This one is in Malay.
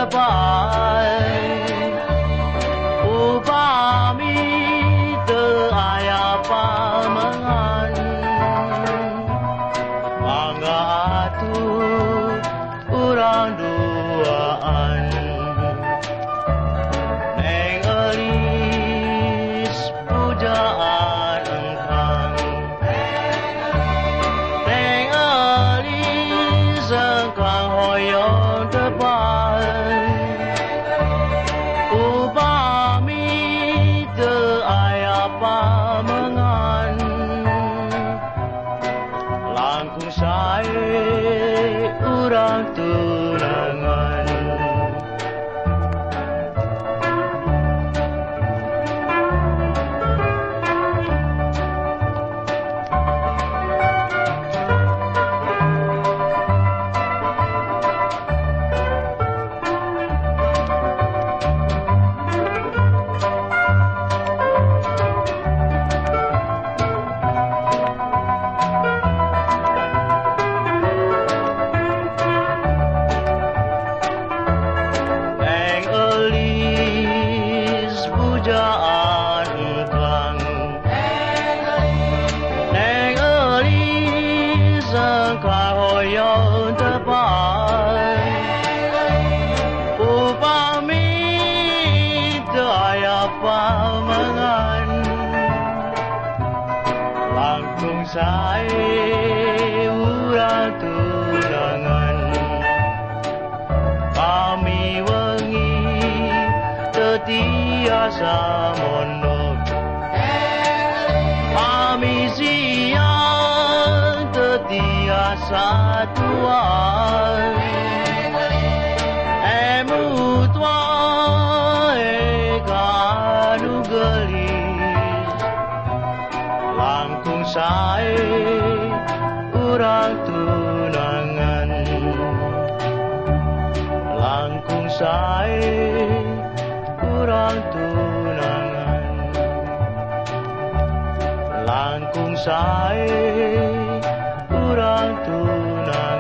tebai upami teu aya pamengan mangga atuh urang duaan neng eulis pujaan engkang neng eulis engkang hoyong tebai upami teu aya pamengan langkung sae urang tunangan neng eulis pujaan engkang neng eulis engkang hoyong tebai upami teu aya pamengan langkung sae urang tunangan kami wengi teu tiasa mondok kami siang teu tiasa tuan emut wae kanu gelis langkung sae urang tunangan langkung sae urang tunangan langkung sae urang tunangan